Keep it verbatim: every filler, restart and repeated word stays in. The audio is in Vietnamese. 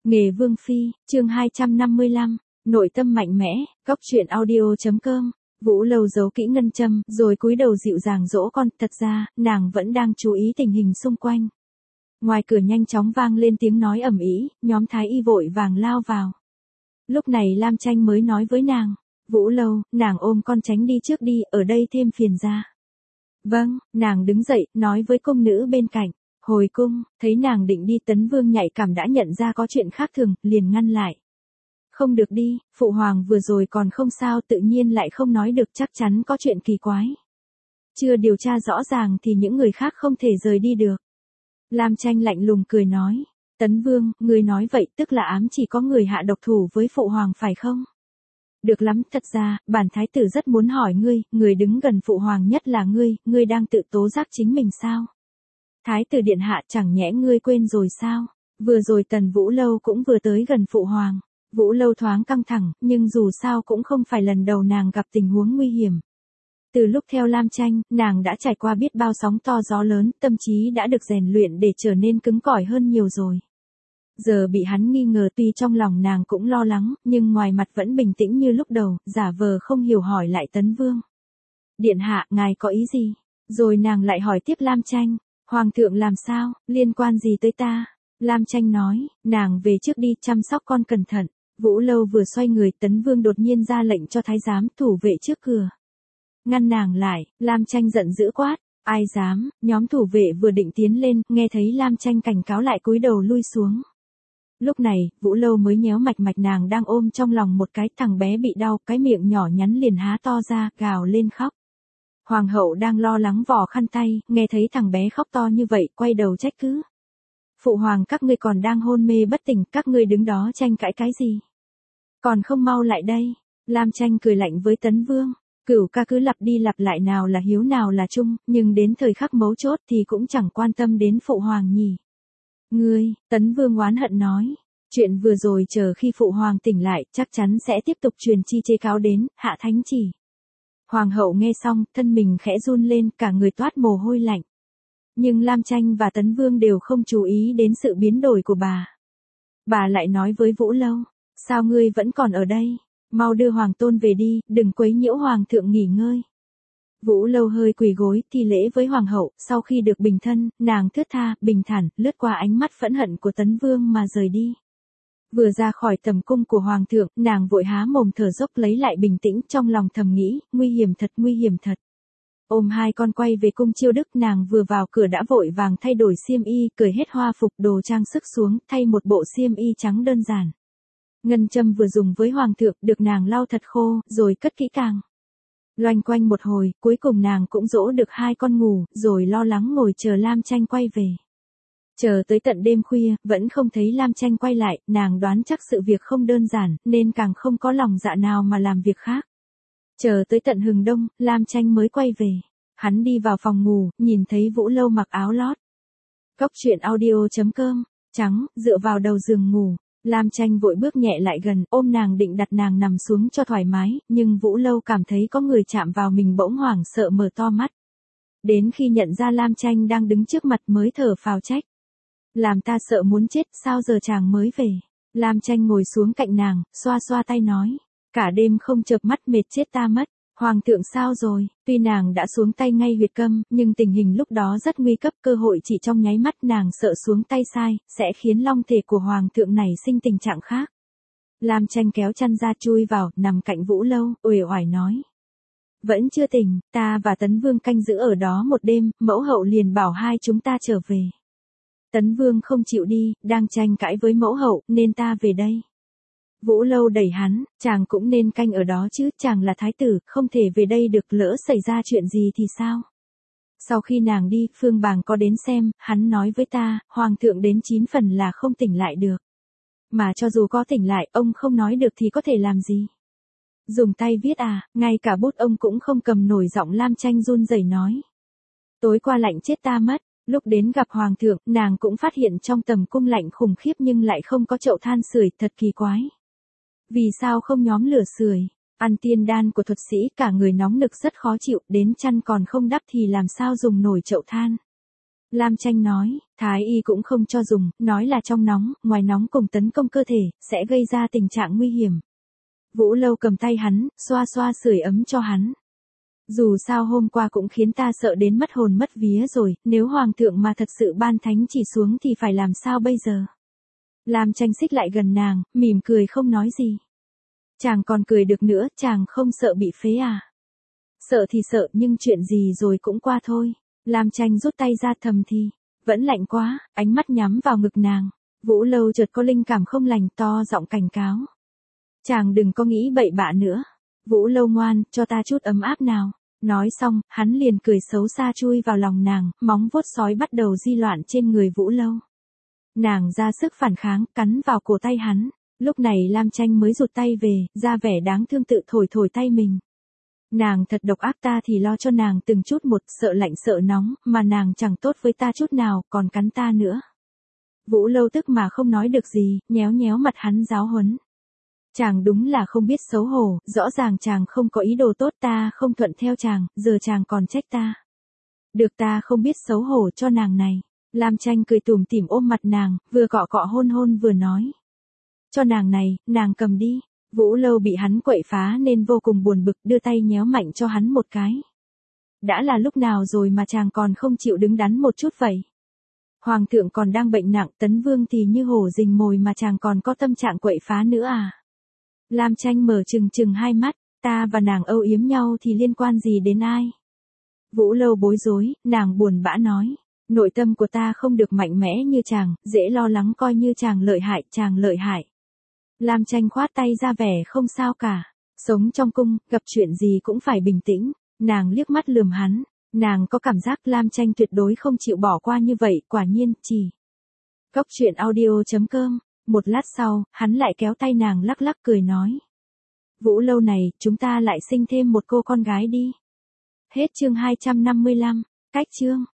Nghề Vương Phi, chương hai trăm năm mươi lăm, nội tâm mạnh mẽ, góc truyện audio.com. Vũ Lâu giấu kỹ ngân châm, rồi cúi đầu dịu dàng dỗ con, thật ra, nàng vẫn đang chú ý tình hình xung quanh. Ngoài cửa nhanh chóng vang lên tiếng nói ầm ĩ, nhóm Thái Y vội vàng lao vào. Lúc này Lam Tranh mới nói với nàng, Vũ Lâu, nàng ôm con tránh đi trước đi, ở đây thêm phiền ra. Vâng, nàng đứng dậy, nói với công nữ bên cạnh. Hồi cung, thấy nàng định đi, Tấn Vương nhạy cảm đã nhận ra có chuyện khác thường, liền ngăn lại. Không được đi, phụ hoàng vừa rồi còn không sao, tự nhiên lại không nói được, chắc chắn có chuyện kỳ quái. Chưa điều tra rõ ràng thì những người khác không thể rời đi được. Lam Tranh lạnh lùng cười nói, Tấn Vương, người nói vậy tức là ám chỉ có người hạ độc thủ với phụ hoàng phải không? Được lắm, thật ra, bản thái tử rất muốn hỏi ngươi, người đứng gần phụ hoàng nhất là ngươi, ngươi đang tự tố giác chính mình sao? Thái tử điện hạ, chẳng nhẽ ngươi quên rồi sao? Vừa rồi Tần Vũ Lâu cũng vừa tới gần phụ hoàng. Vũ Lâu thoáng căng thẳng, nhưng dù sao cũng không phải lần đầu nàng gặp tình huống nguy hiểm. Từ lúc theo Lam Tranh, nàng đã trải qua biết bao sóng to gió lớn, tâm trí đã được rèn luyện để trở nên cứng cỏi hơn nhiều rồi. Giờ bị hắn nghi ngờ, tuy trong lòng nàng cũng lo lắng, nhưng ngoài mặt vẫn bình tĩnh như lúc đầu, giả vờ không hiểu hỏi lại Tấn Vương. Điện hạ, ngài có ý gì? Rồi nàng lại hỏi tiếp Lam Tranh. Hoàng thượng làm sao, liên quan gì tới ta? Lam Tranh nói, nàng về trước đi, chăm sóc con cẩn thận. Vũ Lâu vừa xoay người, Tấn Vương đột nhiên ra lệnh cho thái giám thủ vệ trước cửa. Ngăn nàng lại, Lam Tranh giận dữ quát, ai dám? Nhóm thủ vệ vừa định tiến lên, nghe thấy Lam Tranh cảnh cáo lại cúi đầu lui xuống. Lúc này, Vũ Lâu mới nhéo mạch mạch nàng đang ôm trong lòng một cái, thằng bé bị đau, cái miệng nhỏ nhắn liền há to ra, gào lên khóc. Hoàng hậu đang lo lắng vò khăn tay, nghe thấy thằng bé khóc to như vậy, quay đầu trách cứ. Phụ hoàng, các ngươi còn đang hôn mê bất tỉnh, các ngươi đứng đó tranh cãi cái gì? Còn không mau lại đây. Lam Tranh cười lạnh với Tấn Vương. Cửu ca cứ lặp đi lặp lại nào là hiếu nào là trung, nhưng đến thời khắc mấu chốt thì cũng chẳng quan tâm đến phụ hoàng nhỉ. Ngươi, Tấn Vương oán hận nói. Chuyện vừa rồi chờ khi phụ hoàng tỉnh lại, chắc chắn sẽ tiếp tục truyền chi chê cáo đến, hạ thánh chỉ. Hoàng hậu nghe xong, thân mình khẽ run lên, cả người toát mồ hôi lạnh. Nhưng Lam Tranh và Tấn Vương đều không chú ý đến sự biến đổi của bà. Bà lại nói với Vũ Lâu, sao ngươi vẫn còn ở đây? Mau đưa hoàng tôn về đi, đừng quấy nhiễu hoàng thượng nghỉ ngơi. Vũ Lâu hơi quỳ gối, thi lễ với hoàng hậu, sau khi được bình thân, nàng thướt tha, bình thản, lướt qua ánh mắt phẫn hận của Tấn Vương mà rời đi. Vừa ra khỏi tầm cung của hoàng thượng, nàng vội há mồm thở dốc lấy lại bình tĩnh, trong lòng thầm nghĩ, nguy hiểm thật, nguy hiểm thật. Ôm hai con quay về cung Chiêu Đức, nàng vừa vào cửa đã vội vàng thay đổi xiêm y, cởi hết hoa phục đồ trang sức xuống, thay một bộ xiêm y trắng đơn giản. Ngân châm vừa dùng với hoàng thượng, được nàng lau thật khô, rồi cất kỹ càng. Loanh quanh một hồi, cuối cùng nàng cũng dỗ được hai con ngủ, rồi lo lắng ngồi chờ Lam Tranh quay về. Chờ tới tận đêm khuya, vẫn không thấy Lam Tranh quay lại, nàng đoán chắc sự việc không đơn giản, nên càng không có lòng dạ nào mà làm việc khác. Chờ tới tận hừng đông, Lam Tranh mới quay về. Hắn đi vào phòng ngủ, nhìn thấy Vũ Lâu mặc áo lót. Góc truyện audio.com, trắng, dựa vào đầu giường ngủ. Lam Tranh vội bước nhẹ lại gần, ôm nàng định đặt nàng nằm xuống cho thoải mái, nhưng Vũ Lâu cảm thấy có người chạm vào mình bỗng hoảng sợ mở to mắt. Đến khi nhận ra Lam Tranh đang đứng trước mặt mới thở phào trách. Làm ta sợ muốn chết, sao giờ chàng mới về? Lam Tranh ngồi xuống cạnh nàng, xoa xoa tay nói. Cả đêm không chợp mắt mệt chết ta mất. Hoàng thượng sao rồi? Tuy nàng đã xuống tay ngay huyệt câm, nhưng tình hình lúc đó rất nguy cấp, cơ hội chỉ trong nháy mắt, nàng sợ xuống tay sai, sẽ khiến long thể của hoàng thượng này sinh tình trạng khác. Lam Tranh kéo chăn ra chui vào, nằm cạnh Vũ Lâu, uể oải nói. Vẫn chưa tỉnh, ta và Tấn Vương canh giữ ở đó một đêm, mẫu hậu liền bảo hai chúng ta trở về. Tấn Vương không chịu đi, đang tranh cãi với mẫu hậu, nên ta về đây. Vũ Lâu đẩy hắn, chàng cũng nên canh ở đó chứ, chàng là thái tử, không thể về đây được, lỡ xảy ra chuyện gì thì sao? Sau khi nàng đi, Phương Bàng có đến xem, hắn nói với ta, hoàng thượng đến chín phần là không tỉnh lại được. Mà cho dù có tỉnh lại, ông không nói được thì có thể làm gì? Dùng tay viết à, ngay cả bút ông cũng không cầm nổi, giọng Lam Tranh run rẩy nói. Tối qua lạnh chết ta mất. Lúc đến gặp hoàng thượng, nàng cũng phát hiện trong tầm cung lạnh khủng khiếp nhưng lại không có chậu than sưởi, thật kỳ quái. Vì sao không nhóm lửa sưởi? Ăn tiên đan của thuật sĩ, cả người nóng nực rất khó chịu, đến chăn còn không đắp thì làm sao dùng nổi chậu than? Lam Tranh nói, Thái y cũng không cho dùng, nói là trong nóng, ngoài nóng cùng tấn công cơ thể, sẽ gây ra tình trạng nguy hiểm. Vũ Lâu cầm tay hắn, xoa xoa sưởi ấm cho hắn. Dù sao hôm qua cũng khiến ta sợ đến mất hồn mất vía rồi, nếu hoàng thượng mà thật sự ban thánh chỉ xuống thì phải làm sao bây giờ? Lam Tranh xích lại gần nàng, mỉm cười không nói gì. Chàng còn cười được nữa, chàng không sợ bị phế à? Sợ thì sợ, nhưng chuyện gì rồi cũng qua thôi. Lam Tranh rút tay ra thầm thì, vẫn lạnh quá, ánh mắt nhắm vào ngực nàng. Vũ Lâu chợt có linh cảm không lành, to giọng cảnh cáo. Chàng đừng có nghĩ bậy bạ nữa. Vũ Lâu ngoan, cho ta chút ấm áp nào. Nói xong, hắn liền cười xấu xa chui vào lòng nàng, móng vuốt sói bắt đầu di loạn trên người Vũ Lâu. Nàng ra sức phản kháng, cắn vào cổ tay hắn. Lúc này Lam Tranh mới rụt tay về, ra vẻ đáng thương tự thổi thổi tay mình. Nàng thật độc ác, ta thì lo cho nàng từng chút một, sợ lạnh sợ nóng, mà nàng chẳng tốt với ta chút nào, còn cắn ta nữa. Vũ Lâu tức mà không nói được gì, nhéo nhéo mặt hắn giáo huấn. Chàng đúng là không biết xấu hổ, rõ ràng chàng không có ý đồ tốt, ta không thuận theo chàng, giờ chàng còn trách ta. Được, ta không biết xấu hổ cho nàng này. Lam Tranh cười tủm tỉm ôm mặt nàng, vừa cọ cọ hôn hôn vừa nói. Cho nàng này, nàng cầm đi. Vũ Lâu bị hắn quậy phá nên vô cùng buồn bực, đưa tay nhéo mạnh cho hắn một cái. Đã là lúc nào rồi mà chàng còn không chịu đứng đắn một chút vậy? Hoàng thượng còn đang bệnh nặng, Tấn Vương thì như hổ rình mồi mà chàng còn có tâm trạng quậy phá nữa à? Lam Tranh mở trừng trừng hai mắt, ta và nàng âu yếm nhau thì liên quan gì đến ai? Vũ Lâu bối rối, nàng buồn bã nói. Nội tâm của ta không được mạnh mẽ như chàng, dễ lo lắng, coi như chàng lợi hại, chàng lợi hại. Lam Tranh khoát tay ra vẻ không sao cả. Sống trong cung, gặp chuyện gì cũng phải bình tĩnh. Nàng liếc mắt lườm hắn. Nàng có cảm giác Lam Tranh tuyệt đối không chịu bỏ qua như vậy, quả nhiên, chỉ. Cốc truyện audio chấm com. Một lát sau, hắn lại kéo tay nàng lắc lắc cười nói. Vũ Lâu này, chúng ta lại sinh thêm một cô con gái đi. Hết chương hai trăm năm mươi lăm. Cách chương.